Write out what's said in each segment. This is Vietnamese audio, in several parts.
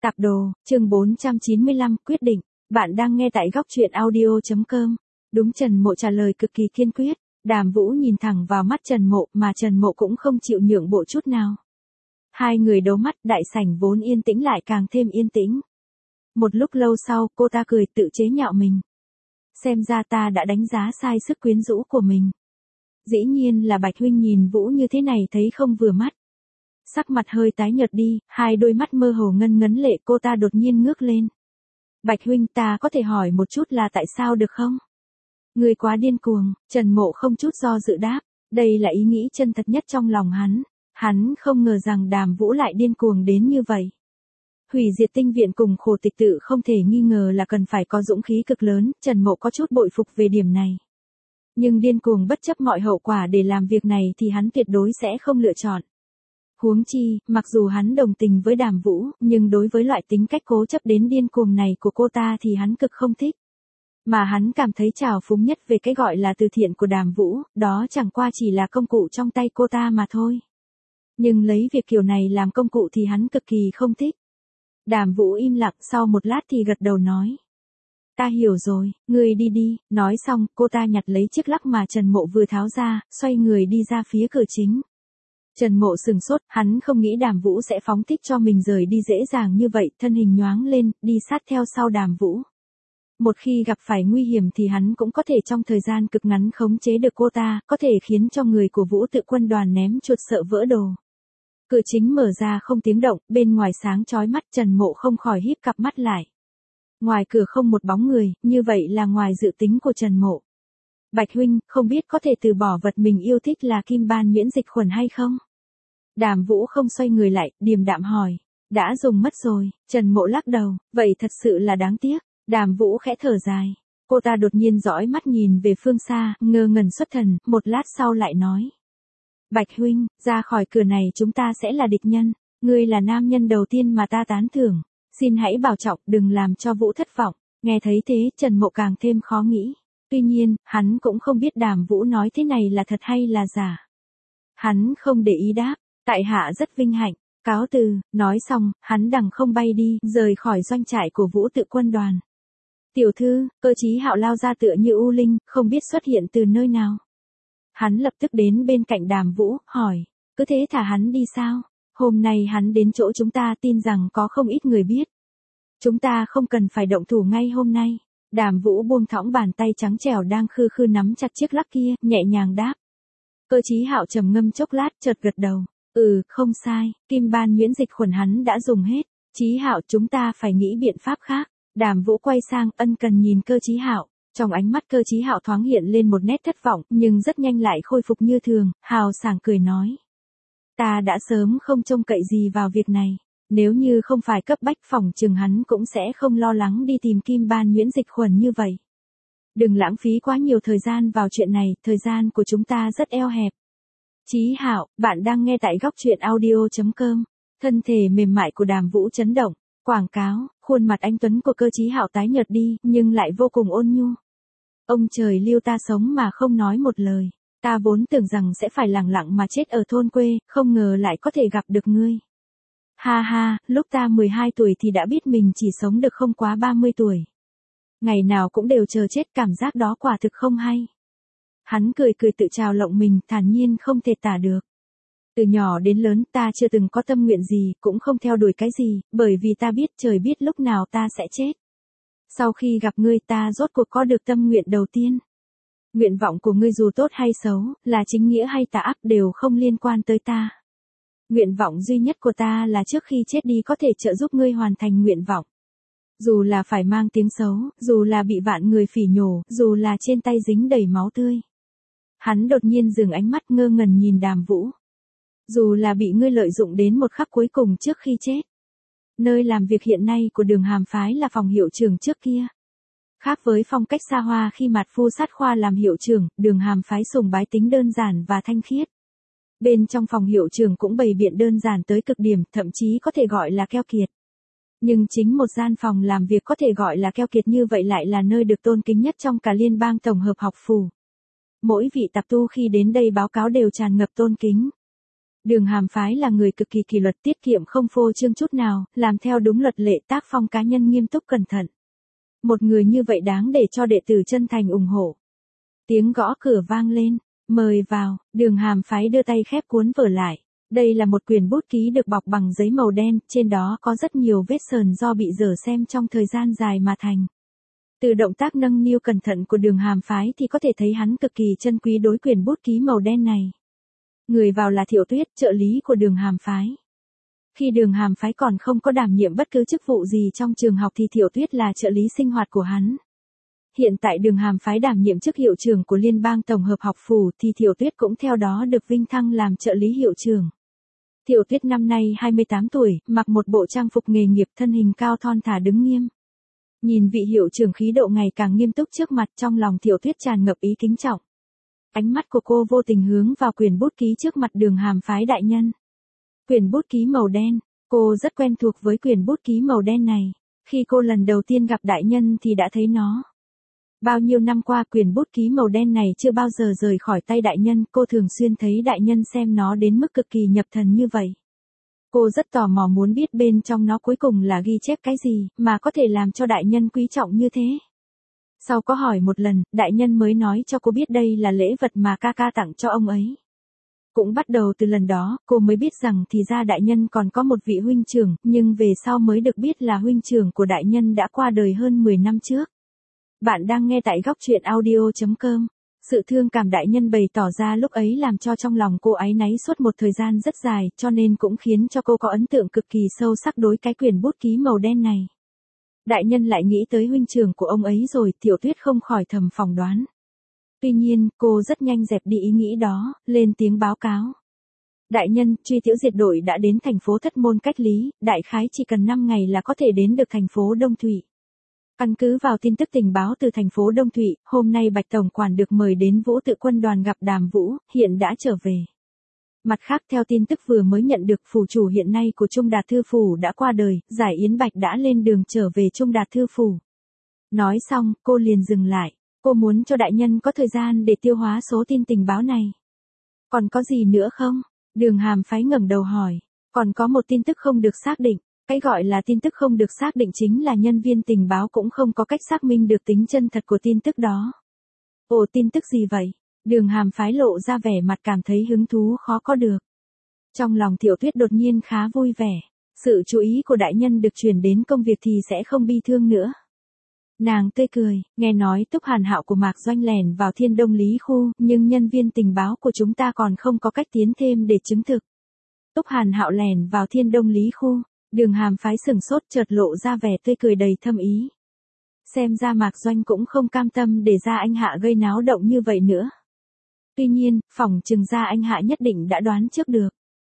Tạp đồ, chương 495, quyết định. Bạn đang nghe tại góc truyện audio.com. Đúng, Trần Mộ trả lời cực kỳ kiên quyết. Đàm Vũ nhìn thẳng vào mắt Trần Mộ mà Trần Mộ cũng không chịu nhượng bộ chút nào. Hai người đấu mắt, đại sảnh vốn yên tĩnh lại càng thêm yên tĩnh. Một lúc lâu sau, cô ta cười tự chế nhạo mình. Xem ra ta đã đánh giá sai sức quyến rũ của mình. Dĩ nhiên là Bạch huynh nhìn Vũ như thế này thấy không vừa mắt. Sắc mặt hơi tái nhợt đi, hai đôi mắt mơ hồ ngân ngấn lệ, cô ta đột nhiên ngước lên. Bạch huynh, ta có thể hỏi một chút là tại sao được không? Người quá điên cuồng. Trần Mộ không chút do dự đáp. Đây là ý nghĩ chân thật nhất trong lòng hắn. Hắn không ngờ rằng Đàm Vũ lại điên cuồng đến như vậy. Hủy diệt tinh viện cùng Khổ Tịch Tự không thể nghi ngờ là cần phải có dũng khí cực lớn, Trần Mộ có chút bội phục về điểm này. Nhưng điên cuồng bất chấp mọi hậu quả để làm việc này thì hắn tuyệt đối sẽ không lựa chọn. Huống chi, mặc dù hắn đồng tình với Đàm Vũ, nhưng đối với loại tính cách cố chấp đến điên cuồng này của cô ta thì hắn cực không thích. Mà hắn cảm thấy trào phúng nhất về cái gọi là từ thiện của Đàm Vũ, đó chẳng qua chỉ là công cụ trong tay cô ta mà thôi. Nhưng lấy việc kiểu này làm công cụ thì hắn cực kỳ không thích. Đàm Vũ im lặng, sau một lát thì gật đầu nói. Ta hiểu rồi, ngươi đi đi. Nói xong, cô ta nhặt lấy chiếc lắc mà Trần Mộ vừa tháo ra, xoay người đi ra phía cửa chính. Trần Mộ sừng sốt, hắn không nghĩ Đàm Vũ sẽ phóng thích cho mình rời đi dễ dàng như vậy, thân hình nhoáng lên, đi sát theo sau Đàm Vũ. Một khi gặp phải nguy hiểm thì hắn cũng có thể trong thời gian cực ngắn khống chế được cô ta, có thể khiến cho người của Vũ Tự Quân Đoàn ném chuột sợ vỡ đồ. Cửa chính mở ra không tiếng động, bên ngoài sáng chói mắt, Trần Mộ không khỏi híp cặp mắt lại. Ngoài cửa không một bóng người, như vậy là ngoài dự tính của Trần Mộ. Bạch huynh, không biết có thể từ bỏ vật mình yêu thích là kim ban miễn dịch khuẩn hay không? Đàm Vũ không xoay người lại, điềm đạm hỏi. Đã dùng mất rồi. Trần Mộ lắc đầu, vậy thật sự là đáng tiếc. Đàm Vũ khẽ thở dài. Cô ta đột nhiên dõi mắt nhìn về phương xa, ngơ ngẩn xuất thần, một lát sau lại nói. Bạch huynh, ra khỏi cửa này chúng ta sẽ là địch nhân. Ngươi là nam nhân đầu tiên mà ta tán thưởng. Xin hãy bảo trọng, đừng làm cho Vũ thất vọng. Nghe thấy thế, Trần Mộ càng thêm khó nghĩ. Tuy nhiên, hắn cũng không biết Đàm Vũ nói thế này là thật hay là giả. Hắn không để ý đáp. Tại hạ rất vinh hạnh. Cáo từ. Nói xong, hắn đằng không bay đi, rời khỏi doanh trại của Vũ Tự Quân Đoàn. Tiểu thư, Cơ Chí Hạo lao ra tựa như u linh, không biết xuất hiện từ nơi nào. Hắn lập tức đến bên cạnh Đàm Vũ, hỏi. Cứ thế thả hắn đi sao? Hôm nay hắn đến chỗ chúng ta, tin rằng có không ít người biết. Chúng ta không cần phải động thủ ngay hôm nay. Đàm Vũ buông thõng bàn tay trắng trẻo đang khư khư nắm chặt chiếc lắc kia, nhẹ nhàng đáp. Cơ Chí Hạo trầm ngâm chốc lát, chợt gật đầu. Không sai, kim ban miễn dịch khuẩn hắn đã dùng hết. Chí Hạo, chúng ta phải nghĩ biện pháp khác. Đàm Vũ quay sang ân cần nhìn Cơ Chí Hạo. Trong ánh mắt Cơ Chí Hạo thoáng hiện lên một nét thất vọng, nhưng rất nhanh lại khôi phục như thường, hào sảng cười nói. Ta đã sớm không trông cậy gì vào việc này. Nếu như không phải cấp bách, phỏng chừng hắn cũng sẽ không lo lắng đi tìm kim ban miễn dịch khuẩn như vậy. Đừng lãng phí quá nhiều thời gian vào chuyện này, thời gian của chúng ta rất eo hẹp. Chí Hạo, bạn đang nghe tại góc truyện audio.com. Thân thể mềm mại của Đàm Vũ chấn động. Quảng cáo, khuôn mặt anh tuấn của Cơ Chí Hạo tái nhợt đi, nhưng lại vô cùng ôn nhu. Ông trời lưu ta sống mà không nói một lời. Ta vốn tưởng rằng sẽ phải lẳng lặng mà chết ở thôn quê, không ngờ lại có thể gặp được ngươi. Ha ha, lúc ta 12 tuổi thì đã biết mình chỉ sống được không quá 30 tuổi. Ngày nào cũng đều chờ chết, cảm giác đó quả thực không hay. Hắn cười cười tự trào lộng mình, thản nhiên không thể tả được. Từ nhỏ đến lớn ta chưa từng có tâm nguyện gì, cũng không theo đuổi cái gì, bởi vì ta biết trời biết lúc nào ta sẽ chết. Sau khi gặp ngươi ta rốt cuộc có được tâm nguyện đầu tiên. Nguyện vọng của ngươi dù tốt hay xấu, là chính nghĩa hay tà ác đều không liên quan tới ta. Nguyện vọng duy nhất của ta là trước khi chết đi có thể trợ giúp ngươi hoàn thành nguyện vọng. Dù là phải mang tiếng xấu, dù là bị vạn người phỉ nhổ, dù là trên tay dính đầy máu tươi. Hắn đột nhiên dừng ánh mắt ngơ ngẩn nhìn Đàm Vũ. Dù là bị ngươi lợi dụng đến một khắc cuối cùng trước khi chết. Nơi làm việc hiện nay của Đường Hàm phái là phòng hiệu trưởng trước kia. Khác với phong cách xa hoa khi Mạt Phu Sát Khoa làm hiệu trưởng, Đường Hàm phái sùng bái tính đơn giản và thanh khiết. Bên trong phòng hiệu trưởng cũng bày biện đơn giản tới cực điểm, thậm chí có thể gọi là keo kiệt. Nhưng chính một gian phòng làm việc có thể gọi là keo kiệt như vậy lại là nơi được tôn kính nhất trong cả liên bang tổng hợp học phủ. Mỗi vị tạp tu khi đến đây báo cáo đều tràn ngập tôn kính. Đường Hàm Phái là người cực kỳ kỷ luật, tiết kiệm không phô trương chút nào, làm theo đúng luật lệ, tác phong cá nhân nghiêm túc cẩn thận. Một người như vậy đáng để cho đệ tử chân thành ủng hộ. Tiếng gõ cửa vang lên, mời vào. Đường Hàm Phái đưa tay khép cuốn vở lại. Đây là một quyển bút ký được bọc bằng giấy màu đen, trên đó có rất nhiều vết sờn do bị dở xem trong thời gian dài mà thành. Từ động tác nâng niu cẩn thận của Đường Hàm Phái thì có thể thấy hắn cực kỳ trân quý đối quyển bút ký màu đen này. Người vào là Thiệu Tuyết, trợ lý của Đường Hàm Phái. Khi Đường Hàm Phái còn không có đảm nhiệm bất cứ chức vụ gì trong trường học thì Thiệu Tuyết là trợ lý sinh hoạt của hắn. Hiện tại Đường Hàm Phái đảm nhiệm chức hiệu trưởng của Liên bang Tổng hợp học phủ thì Thiệu Tuyết cũng theo đó được vinh thăng làm trợ lý hiệu trưởng. Thiệu Tuyết năm nay 28 tuổi, mặc một bộ trang phục nghề nghiệp, thân hình cao thon thả đứng nghiêm. Nhìn vị hiệu trưởng khí độ ngày càng nghiêm túc trước mặt, trong lòng Thiệu Tuyết tràn ngập ý kính trọng. Ánh mắt của cô vô tình hướng vào quyển bút ký trước mặt Đường Hàm Phái đại nhân. Quyển bút ký màu đen, cô rất quen thuộc với quyển bút ký màu đen này. Khi cô lần đầu tiên gặp đại nhân thì đã thấy nó. Bao nhiêu năm qua quyển bút ký màu đen này chưa bao giờ rời khỏi tay đại nhân, cô thường xuyên thấy đại nhân xem nó đến mức cực kỳ nhập thần như vậy. Cô rất tò mò muốn biết bên trong nó cuối cùng là ghi chép cái gì, mà có thể làm cho đại nhân quý trọng như thế. Sau có hỏi một lần, đại nhân mới nói cho cô biết đây là lễ vật mà ca ca tặng cho ông ấy. Cũng bắt đầu từ lần đó, cô mới biết rằng thì ra đại nhân còn có một vị huynh trưởng, nhưng về sau mới được biết là huynh trưởng của đại nhân đã qua đời hơn 10 năm trước. Bạn đang nghe tại góc truyện audio.com. Sự thương cảm đại nhân bày tỏ ra lúc ấy làm cho trong lòng cô áy náy suốt một thời gian rất dài, cho nên cũng khiến cho cô có ấn tượng cực kỳ sâu sắc đối cái quyển bút ký màu đen này. Đại nhân lại nghĩ tới huynh trưởng của ông ấy rồi, Thiệu Tuyết không khỏi thầm phỏng đoán. Tuy nhiên, cô rất nhanh dẹp đi ý nghĩ đó, lên tiếng báo cáo. Đại nhân, truy tiểu diệt đội đã đến thành phố Thất Môn cách lý, đại khái chỉ cần 5 ngày là có thể đến được thành phố Đông Thụy. Căn cứ vào tin tức tình báo từ thành phố Đông Thụy, hôm nay Bạch Tổng quản được mời đến Vũ Tự quân đoàn gặp Đàm Vũ, hiện đã trở về. Mặt khác theo tin tức vừa mới nhận được, phủ chủ hiện nay của Trung Đạt Thư Phủ đã qua đời, Giải Yến Bạch đã lên đường trở về Trung Đạt Thư Phủ. Nói xong, cô liền dừng lại. Cô muốn cho đại nhân có thời gian để tiêu hóa số tin tình báo này. Còn có gì nữa không? Đường Hàm Phái ngẩng đầu hỏi. Còn có một tin tức không được xác định. Cái gọi là tin tức không được xác định chính là nhân viên tình báo cũng không có cách xác minh được tính chân thật của tin tức đó. Ồ, tin tức gì vậy? Đường Hàm Phái lộ ra vẻ mặt cảm thấy hứng thú khó có được. Trong lòng Thiệu Tuyết đột nhiên khá vui vẻ. Sự chú ý của đại nhân được chuyển đến công việc thì sẽ không bi thương nữa. Nàng tươi cười, nghe nói Túc Hàn Hạo của Mạc Doanh lẻn vào Thiên Đông Lý khu, nhưng nhân viên tình báo của chúng ta còn không có cách tiến thêm để chứng thực. Túc Hàn Hạo lẻn vào Thiên Đông Lý khu, Đường Hàm Phái sừng sốt chợt lộ ra vẻ tươi cười đầy thâm ý. Xem ra Mạc Doanh cũng không cam tâm để Gia Anh Hạ gây náo động như vậy nữa. Tuy nhiên, phỏng chừng Gia Anh Hạ nhất định đã đoán trước được.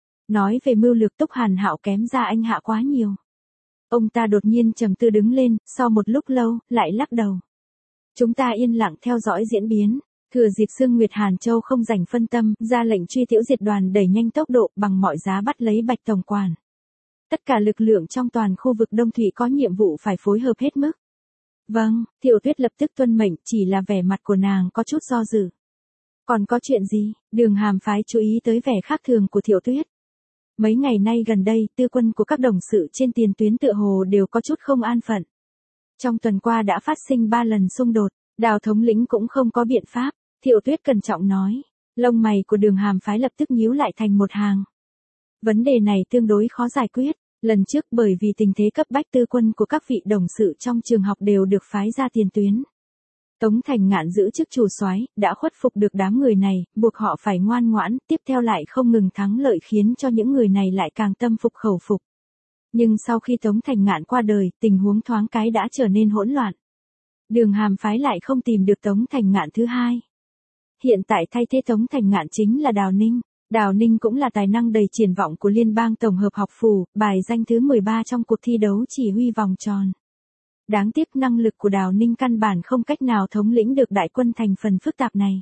Nói về mưu lược Túc Hàn Hạo kém Gia Anh Hạ quá nhiều. Ông ta đột nhiên trầm tư đứng lên, sau một lúc lâu, lại lắc đầu. Chúng ta yên lặng theo dõi diễn biến. Thừa dịp Sương Nguyệt Hàn Châu không rảnh phân tâm, ra lệnh truy tiểu diệt đoàn đẩy nhanh tốc độ bằng mọi giá bắt lấy Bạch Tổng quản. Tất cả lực lượng trong toàn khu vực Đông Thụy có nhiệm vụ phải phối hợp hết mức. Vâng, Thiệu Tuyết lập tức tuân mệnh, chỉ là vẻ mặt của nàng có chút do dự. Còn có chuyện gì? Đường Hàm Phái chú ý tới vẻ khác thường của Thiệu Tuyết. Mấy ngày nay gần đây, tư quân của các đồng sự trên tiền tuyến tựa hồ đều có chút không an phận. Trong tuần qua đã phát sinh 3 lần xung đột, Đào thống lĩnh cũng không có biện pháp, Thiệu Tuyết cẩn trọng nói. Lông mày của Đường Hàm Phái lập tức nhíu lại thành một hàng. Vấn đề này tương đối khó giải quyết, lần trước bởi vì tình thế cấp bách tư quân của các vị đồng sự trong trường học đều được phái ra tiền tuyến. Tống Thành Ngạn giữ chức chủ soái, đã khuất phục được đám người này, buộc họ phải ngoan ngoãn, tiếp theo lại không ngừng thắng lợi khiến cho những người này lại càng tâm phục khẩu phục. Nhưng sau khi Tống Thành Ngạn qua đời, tình huống thoáng cái đã trở nên hỗn loạn. Đường Hàm Phái lại không tìm được Tống Thành Ngạn thứ hai. Hiện tại thay thế Tống Thành Ngạn chính là Đào Ninh. Đào Ninh cũng là tài năng đầy triển vọng của Liên bang Tổng hợp học phủ, bài danh thứ 13 trong cuộc thi đấu chỉ huy vòng tròn. Đáng tiếc năng lực của Đào Ninh căn bản không cách nào thống lĩnh được đại quân thành phần phức tạp này.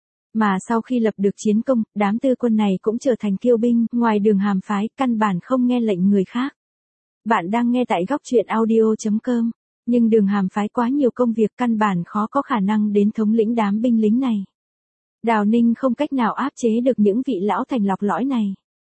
Mà sau khi lập được chiến công, đám tư quân này cũng trở thành kiêu binh, ngoài Đường Hàm Phái, căn bản không nghe lệnh người khác. Bạn đang nghe tại góc truyện audio.com, nhưng Đường Hàm Phái quá nhiều công việc căn bản khó có khả năng đến thống lĩnh đám binh lính này. Đào Ninh không cách nào áp chế được những vị lão thành lọc lõi này.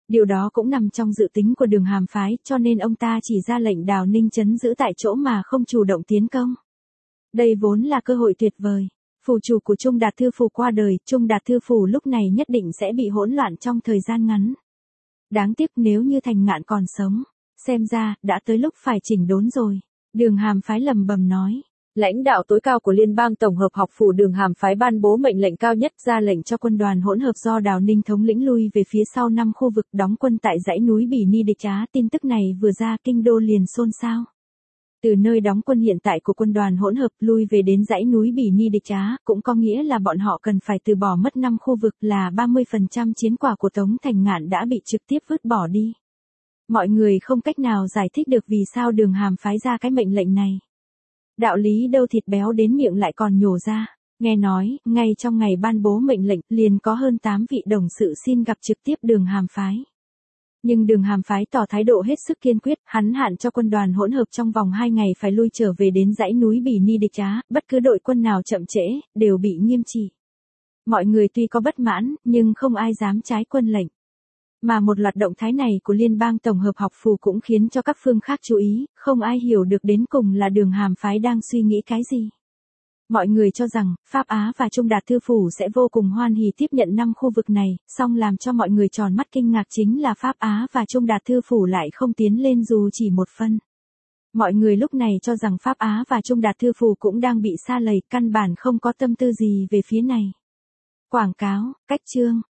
Điều đó cũng nằm trong dự tính của Đường Hàm phái, cho nên ông ta chỉ ra lệnh Đào Ninh trấn giữ tại chỗ mà không chủ động tiến công. Đây vốn là cơ hội tuyệt vời. Phủ chủ của Trung Đạt Thư Phủ qua đời, Trung Đạt Thư Phủ lúc này nhất định sẽ bị hỗn loạn trong thời gian ngắn. Đáng tiếc nếu như Thành Ngạn còn sống, xem ra đã tới lúc phải chỉnh đốn rồi. Đường Hàm phái lầm bầm nói. Lãnh đạo tối cao của Liên bang Tổng hợp học phủ Đường Hàm phái ban bố mệnh lệnh cao nhất, ra lệnh cho quân đoàn hỗn hợp do Đào Ninh thống lĩnh lui về phía sau 5 khu vực đóng quân tại dãy núi Bỉ Ni Địch Trá. Tin tức này vừa ra, kinh đô liền xôn xao. Từ nơi đóng quân hiện tại của quân đoàn hỗn hợp lui về đến dãy núi Bỉ Ni Địch Trá, cũng có nghĩa là bọn họ cần phải từ bỏ mất 5 khu vực, là 30% chiến quả của Tống Thành Ngạn đã bị trực tiếp vứt bỏ đi. Mọi người không cách nào giải thích được vì sao Đường Hàm phái ra cái mệnh lệnh này. Đạo lý đâu thịt béo đến miệng lại còn nhổ ra. Nghe nói, ngay trong ngày ban bố mệnh lệnh, liền có hơn 8 vị đồng sự xin gặp trực tiếp Đường Hàm phái. Nhưng Đường Hàm phái tỏ thái độ hết sức kiên quyết, hắn hạn cho quân đoàn hỗn hợp trong vòng 2 ngày phải lui trở về đến dãy núi Bỉ Ni Địch Trá, bất cứ đội quân nào chậm trễ, đều bị nghiêm trị. Mọi người tuy có bất mãn, nhưng không ai dám trái quân lệnh. Mà một loạt động thái này của Liên bang Tổng hợp học phủ cũng khiến cho các phương khác chú ý, không ai hiểu được đến cùng là Đường Hàm phái đang suy nghĩ cái gì. Mọi người cho rằng, Pháp Á và Trung Đạt Thư Phủ sẽ vô cùng hoan hỉ tiếp nhận 5 khu vực này, song làm cho mọi người tròn mắt kinh ngạc chính là Pháp Á và Trung Đạt Thư Phủ lại không tiến lên dù chỉ một phân. Mọi người lúc này cho rằng Pháp Á và Trung Đạt Thư Phủ cũng đang bị sa lầy, căn bản không có tâm tư gì về phía này. Quảng cáo, cách chương.